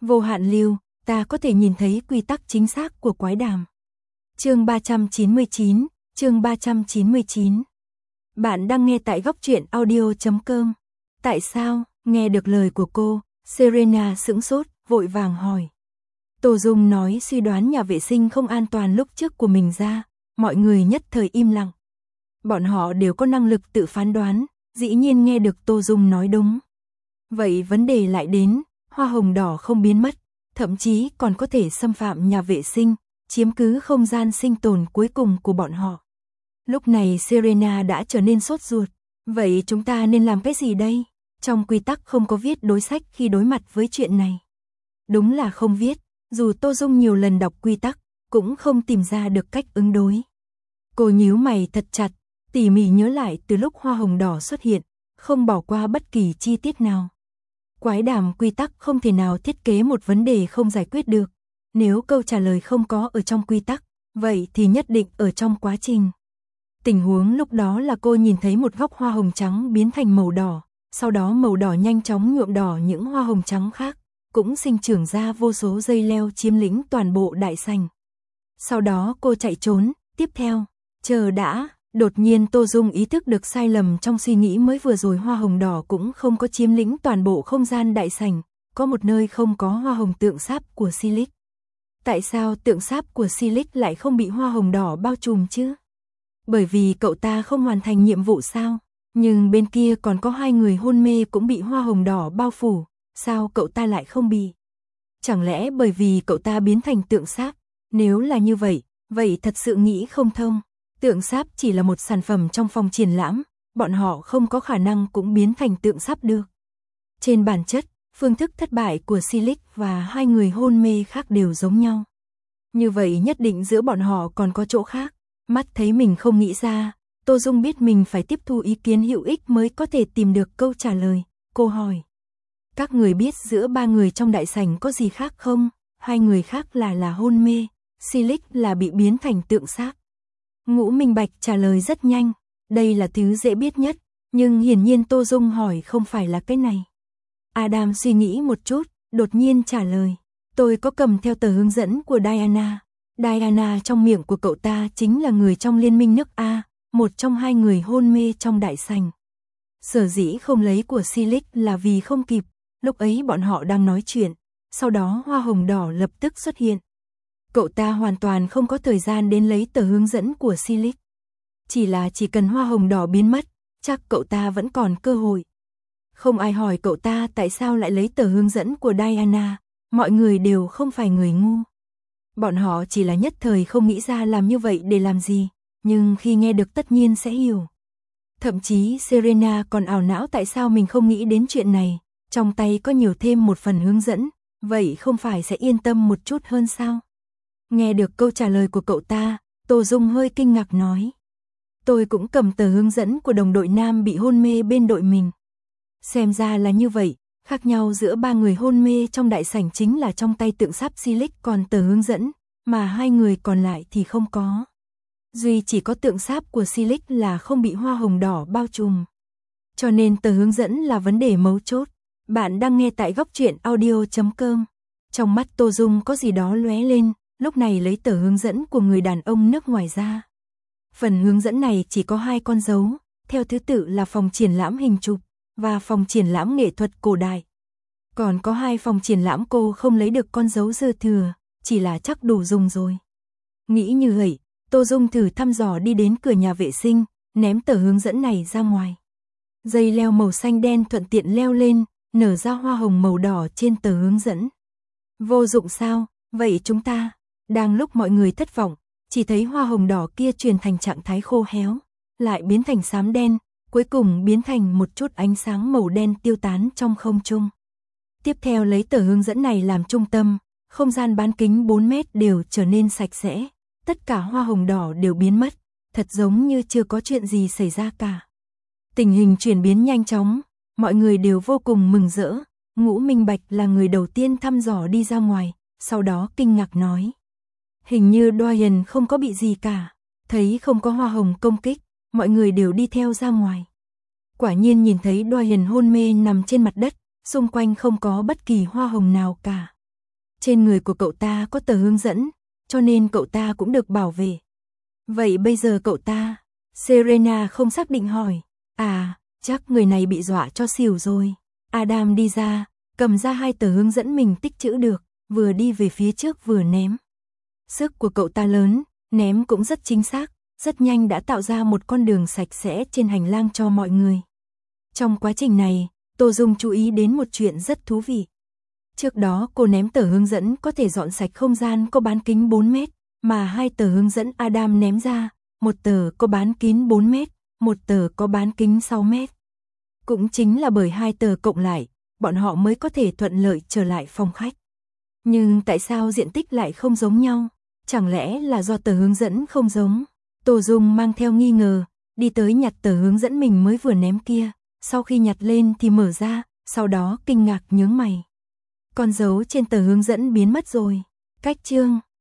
Vô hạn lưu, ta có thể nhìn thấy quy tắc chính xác của quái đàm. Chương 399, chương 399. Bạn đang nghe tại góc truyện audio.com. Tại sao? Nghe được lời của cô, Serena sững sốt, vội vàng hỏi. Tô Dung nói suy đoán nhà vệ sinh không an toàn lúc trước của mình ra, mọi người nhất thời im lặng. Bọn họ đều có năng lực tự phán đoán, dĩ nhiên nghe được Tô Dung nói đúng. Vậy vấn đề lại đến, hoa hồng đỏ không biến mất, thậm chí còn có thể xâm phạm nhà vệ sinh, chiếm cứ không gian sinh tồn cuối cùng của bọn họ. Lúc này Serena đã trở nên sốt ruột. Vậy chúng ta nên làm cái gì đây? Trong quy tắc không có viết đối sách khi đối mặt với chuyện này. Đúng là không viết, dù Tô Dung nhiều lần đọc quy tắc, cũng không tìm ra được cách ứng đối. Cô nhíu mày thật chặt, tỉ mỉ nhớ lại từ lúc hoa hồng đỏ xuất hiện, không bỏ qua bất kỳ chi tiết nào. Quái đàm quy tắc không thể nào thiết kế một vấn đề không giải quyết được. Nếu câu trả lời không có ở trong quy tắc, vậy thì nhất định ở trong quá trình. Tình huống lúc đó là cô nhìn thấy một góc hoa hồng trắng biến thành màu đỏ, sau đó màu đỏ nhanh chóng nhuộm đỏ những hoa hồng trắng khác, cũng sinh trưởng ra vô số dây leo chiếm lĩnh toàn bộ đại sảnh. Sau đó cô chạy trốn, tiếp theo, chờ đã, đột nhiên Tô Dung ý thức được sai lầm trong suy nghĩ mới vừa rồi hoa hồng đỏ cũng không có chiếm lĩnh toàn bộ không gian đại sảnh, có một nơi không có hoa hồng tượng sáp của Silic. Tại sao tượng sáp của Silic lại không bị hoa hồng đỏ bao trùm chứ? Bởi vì cậu ta không hoàn thành nhiệm vụ sao? Nhưng bên kia còn có hai người hôn mê cũng bị hoa hồng đỏ bao phủ, sao cậu ta lại không bị? Chẳng lẽ bởi vì cậu ta biến thành tượng sáp? Nếu là như vậy, vậy thật sự nghĩ không thông. Tượng sáp chỉ là một sản phẩm trong phòng triển lãm, bọn họ không có khả năng cũng biến thành tượng sáp được. Trên bản chất, phương thức thất bại của Silic và hai người hôn mê khác đều giống nhau. Như vậy nhất định giữa bọn họ còn có chỗ khác. Mắt thấy mình không nghĩ ra, Tô Dung biết mình phải tiếp thu ý kiến hữu ích mới có thể tìm được câu trả lời. Cô hỏi. Các người biết giữa ba người trong đại sảnh có gì khác không? Hai người khác là hôn mê, Silic là bị biến thành tượng sáp. Ngũ Minh Bạch trả lời rất nhanh. Đây là thứ dễ biết nhất, nhưng hiển nhiên Tô Dung hỏi không phải là cái này. Adam suy nghĩ một chút, đột nhiên trả lời. Tôi có cầm theo tờ hướng dẫn của Diana. Diana trong miệng của cậu ta chính là người trong liên minh nước A, một trong hai người hôn mê trong đại sảnh. Sở dĩ không lấy của Silic là vì không kịp, lúc ấy bọn họ đang nói chuyện, sau đó hoa hồng đỏ lập tức xuất hiện. Cậu ta hoàn toàn không có thời gian đến lấy tờ hướng dẫn của Silic. Chỉ cần hoa hồng đỏ biến mất, chắc cậu ta vẫn còn cơ hội. Không ai hỏi cậu ta tại sao lại lấy tờ hướng dẫn của Diana, mọi người đều không phải người ngu. Bọn họ chỉ là nhất thời không nghĩ ra làm như vậy để làm gì, nhưng khi nghe được tất nhiên sẽ hiểu. Thậm chí Serena còn ảo não tại sao mình không nghĩ đến chuyện này, trong tay có nhiều thêm một phần hướng dẫn, vậy không phải sẽ yên tâm một chút hơn sao? Nghe được câu trả lời của cậu ta, Tô Dung hơi kinh ngạc nói. Tôi cũng cầm tờ hướng dẫn của đồng đội nam bị hôn mê bên đội mình. Xem ra là như vậy, khác nhau giữa ba người hôn mê trong đại sảnh chính là trong tay tượng sáp Silic còn tờ hướng dẫn, mà hai người còn lại thì không có. Duy chỉ có tượng sáp của Silic là không bị hoa hồng đỏ bao trùm. Cho nên tờ hướng dẫn là vấn đề mấu chốt. Bạn đang nghe tại góc truyện audio.com. Trong mắt Tô Dung có gì đó lóe lên, lúc này lấy tờ hướng dẫn của người đàn ông nước ngoài ra. Phần hướng dẫn này chỉ có 2 con dấu, theo thứ tự là phòng triển lãm hình chụp và phòng triển lãm nghệ thuật cổ đại. Còn có 2 phòng triển lãm cô không lấy được con dấu dư thừa, chỉ là chắc đủ dùng rồi. Nghĩ như vậy, Tô Dung thử thăm dò đi đến cửa nhà vệ sinh, ném tờ hướng dẫn này ra ngoài. Dây leo màu xanh đen thuận tiện leo lên, nở ra hoa hồng màu đỏ trên tờ hướng dẫn. Vô dụng sao? Vậy chúng ta, đang lúc mọi người thất vọng, chỉ thấy hoa hồng đỏ kia chuyển thành trạng thái khô héo, lại biến thành xám đen, cuối cùng biến thành một chút ánh sáng màu đen tiêu tán trong không trung. Tiếp theo lấy tờ hướng dẫn này làm trung tâm, không gian bán kính 4 mét đều trở nên sạch sẽ, tất cả hoa hồng đỏ đều biến mất, thật giống như chưa có chuyện gì xảy ra cả. Tình hình chuyển biến nhanh chóng, mọi người đều vô cùng mừng rỡ. Ngũ Minh Bạch là người đầu tiên thăm dò đi ra ngoài, sau đó kinh ngạc nói. Hình như Dorian không có bị gì cả, thấy không có hoa hồng công kích, mọi người đều đi theo ra ngoài. Quả nhiên nhìn thấy Dorian hôn mê nằm trên mặt đất, xung quanh không có bất kỳ hoa hồng nào cả. Trên người của cậu ta có tờ hướng dẫn, cho nên cậu ta cũng được bảo vệ. Vậy bây giờ cậu ta? Serena không xác định hỏi. À, chắc người này bị dọa cho xỉu rồi. Adam đi ra, cầm ra 2 tờ hướng dẫn mình tích trữ được, vừa đi về phía trước vừa ném. Sức của cậu ta lớn, ném cũng rất chính xác, rất nhanh đã tạo ra một con đường sạch sẽ trên hành lang cho mọi người. Trong quá trình này, Tô Dung chú ý đến một chuyện rất thú vị. Trước đó cô ném tờ hướng dẫn có thể dọn sạch không gian có bán kính 4 mét, mà 2 tờ hướng dẫn Adam ném ra, một tờ có bán kính 4 mét, một tờ có bán kính 6 mét. Cũng chính là bởi 2 tờ cộng lại, bọn họ mới có thể thuận lợi trở lại phòng khách. Nhưng tại sao diện tích lại không giống nhau? Chẳng lẽ là do tờ hướng dẫn không giống? Tô Dung mang theo nghi ngờ, đi tới nhặt tờ hướng dẫn mình mới vừa ném kia, sau khi nhặt lên thì mở ra, sau đó kinh ngạc nhướng mày. Con dấu trên tờ hướng dẫn biến mất rồi. Cách chương